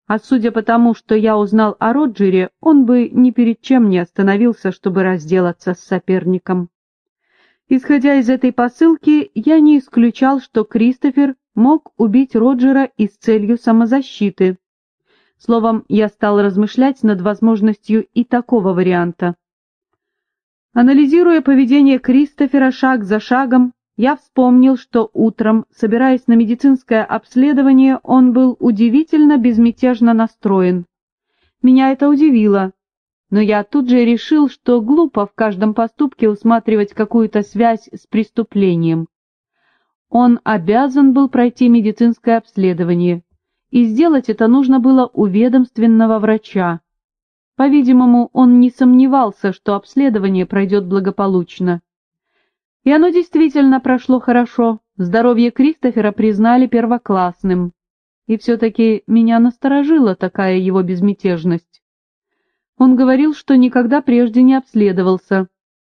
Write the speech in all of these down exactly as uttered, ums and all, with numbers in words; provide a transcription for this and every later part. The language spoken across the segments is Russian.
А судя по тому, что я узнал о Роджере, он бы ни перед чем не остановился, чтобы разделаться с соперником. Исходя из этой посылки, я не исключал, что Кристофер мог убить Роджера и с целью самозащиты. Словом, я стал размышлять над возможностью и такого варианта. Анализируя поведение Кристофера шаг за шагом, я вспомнил, что утром, собираясь на медицинское обследование, он был удивительно безмятежно настроен. Меня это удивило, но я тут же решил, что глупо в каждом поступке усматривать какую-то связь с преступлением. Он обязан был пройти медицинское обследование, и сделать это нужно было у ведомственного врача. По-видимому, он не сомневался, что обследование пройдет благополучно. И оно действительно прошло хорошо, здоровье Кристофера признали первоклассным. И все-таки меня насторожила такая его безмятежность. Он говорил, что никогда прежде не обследовался.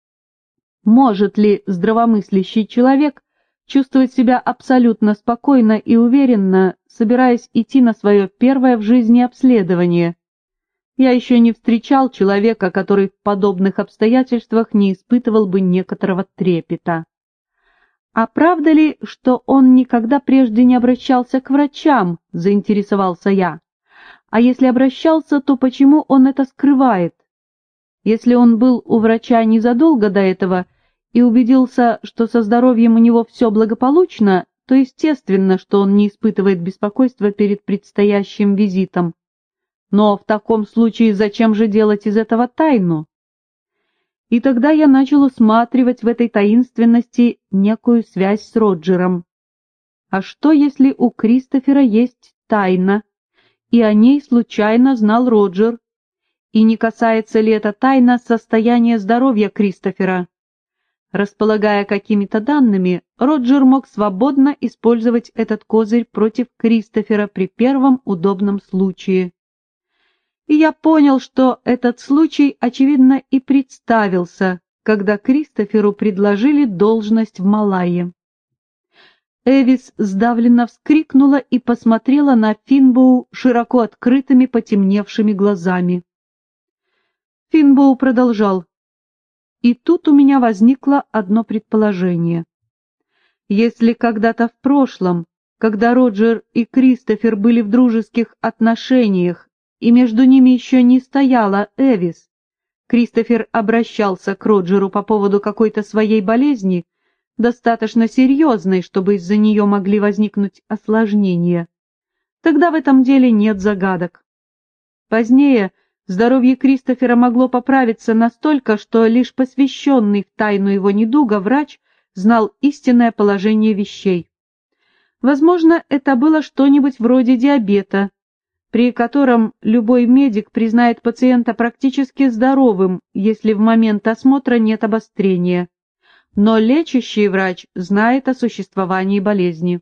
Может ли здравомыслящий человек чувствовать себя абсолютно спокойно и уверенно, собираясь идти на свое первое в жизни обследование? Я еще не встречал человека, который в подобных обстоятельствах не испытывал бы некоторого трепета. «А правда ли, что он никогда прежде не обращался к врачам?» — заинтересовался я. «А если обращался, то почему он это скрывает? Если он был у врача незадолго до этого и убедился, что со здоровьем у него все благополучно, то естественно, что он не испытывает беспокойства перед предстоящим визитом. Но в таком случае зачем же делать из этого тайну?» И тогда я начал усматривать в этой таинственности некую связь с Роджером. А что, если у Кристофера есть тайна, и о ней случайно знал Роджер? И не касается ли эта тайна состояния здоровья Кристофера? Располагая какими-то данными, Роджер мог свободно использовать этот козырь против Кристофера при первом удобном случае. И я понял, что этот случай, очевидно, и представился, когда Кристоферу предложили должность в Малайе. Эвис сдавленно вскрикнула и посмотрела на Финбоу широко открытыми потемневшими глазами. Финбоу продолжал. И тут у меня возникло одно предположение. Если когда-то в прошлом, когда Роджер и Кристофер были в дружеских отношениях, и между ними еще не стояла Эвис, Кристофер обращался к Роджеру по поводу какой-то своей болезни, достаточно серьезной, чтобы из-за нее могли возникнуть осложнения. Тогда в этом деле нет загадок. Позднее здоровье Кристофера могло поправиться настолько, что лишь посвященный в тайну его недуга врач знал истинное положение вещей. Возможно, это было что-нибудь вроде диабета, при котором любой медик признает пациента практически здоровым, если в момент осмотра нет обострения. Но лечащий врач знает о существовании болезни.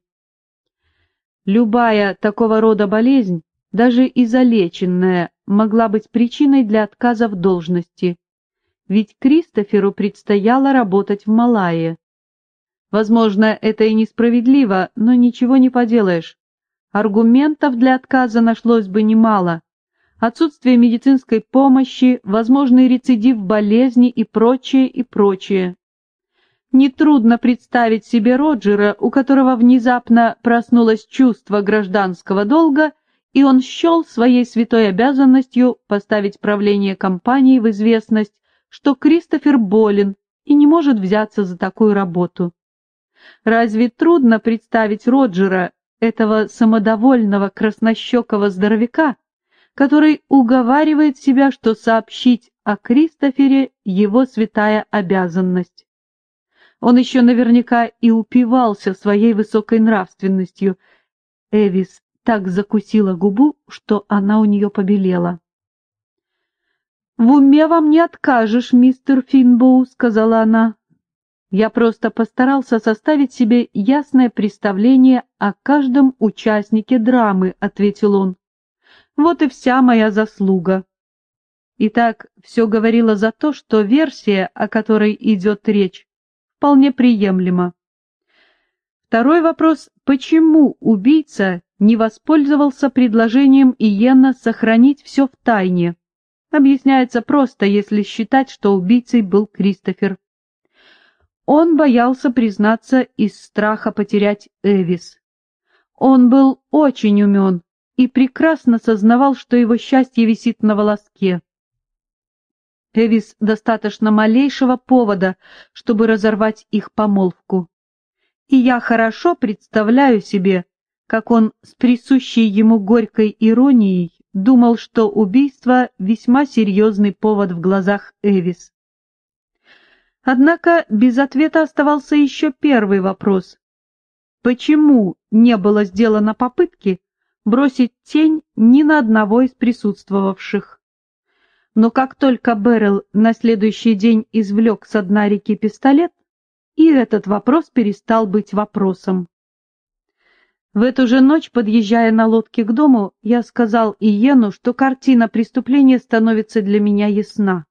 Любая такого рода болезнь, даже изолеченная, могла быть причиной для отказа в должности, ведь Кристоферу предстояло работать в Малайе. Возможно, это и несправедливо, но ничего не поделаешь. Аргументов для отказа нашлось бы немало. Отсутствие медицинской помощи, возможный рецидив болезни и прочее, и прочее. Нетрудно представить себе Роджера, у которого внезапно проснулось чувство гражданского долга, и он счел своей святой обязанностью поставить правление компании в известность, что Кристофер болен и не может взяться за такую работу. Разве трудно представить Роджера, этого самодовольного краснощекого здоровяка, который уговаривает себя, что сообщить о Кристофере — его святая обязанность? Он еще наверняка и упивался своей высокой нравственностью. Эвис так закусила губу, что она у нее побелела. «В уме вам не откажешь, мистер Финбоу», — сказала она. «Я просто постарался составить себе ясное представление о каждом участнике драмы», — ответил он. «Вот и вся моя заслуга». Итак, все говорило за то, что версия, о которой идет речь, вполне приемлема. Второй вопрос: почему убийца не воспользовался предложением Иена сохранить все в тайне. Объясняется просто, если считать, что убийцей был Кристофер. Он боялся признаться из страха потерять Эвис. Он был очень умен и прекрасно сознавал, что его счастье висит на волоске. Эвис достаточно малейшего повода, чтобы разорвать их помолвку. И я хорошо представляю себе, как он с присущей ему горькой иронией думал, что убийство — весьма серьезный повод в глазах Эвис. Однако без ответа оставался еще первый вопрос. Почему не было сделано попытки бросить тень ни на одного из присутствовавших? Но как только Беррелл на следующий день извлек со дна реки пистолет, и этот вопрос перестал быть вопросом. В эту же ночь, подъезжая на лодке к дому, я сказал Иену, что картина преступления становится для меня ясна.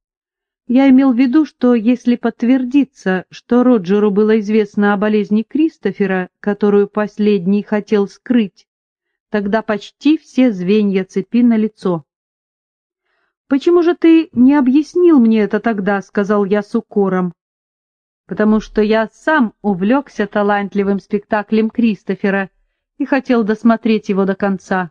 Я имел в виду, что если подтвердится, что Роджеру было известно о болезни Кристофера, которую последний хотел скрыть, тогда почти все звенья цепи налицо. «Почему же ты не объяснил мне это тогда?» — сказал я с укором. «Потому что я сам увлекся талантливым спектаклем Кристофера и хотел досмотреть его до конца.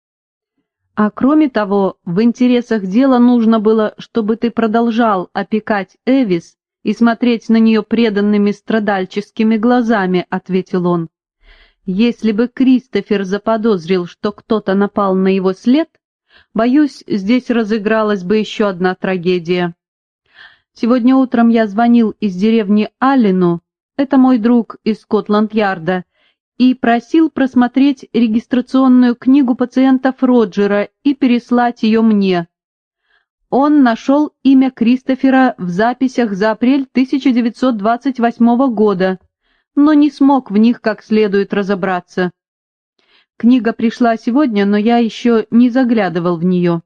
А кроме того, в интересах дела нужно было, чтобы ты продолжал опекать Эвис и смотреть на нее преданными страдальческими глазами», — ответил он. «Если бы Кристофер заподозрил, что кто-то напал на его след, боюсь, здесь разыгралась бы еще одна трагедия. Сегодня утром я звонил из деревни Аллену, это мой друг из Скотланд-Ярда, и просил просмотреть регистрационную книгу пациентов Роджера и переслать ее мне. Он нашел имя Кристофера в записях за апрель тысяча девятьсот двадцать восьмого года, но не смог в них как следует разобраться. Книга пришла сегодня, но я еще не заглядывал в нее.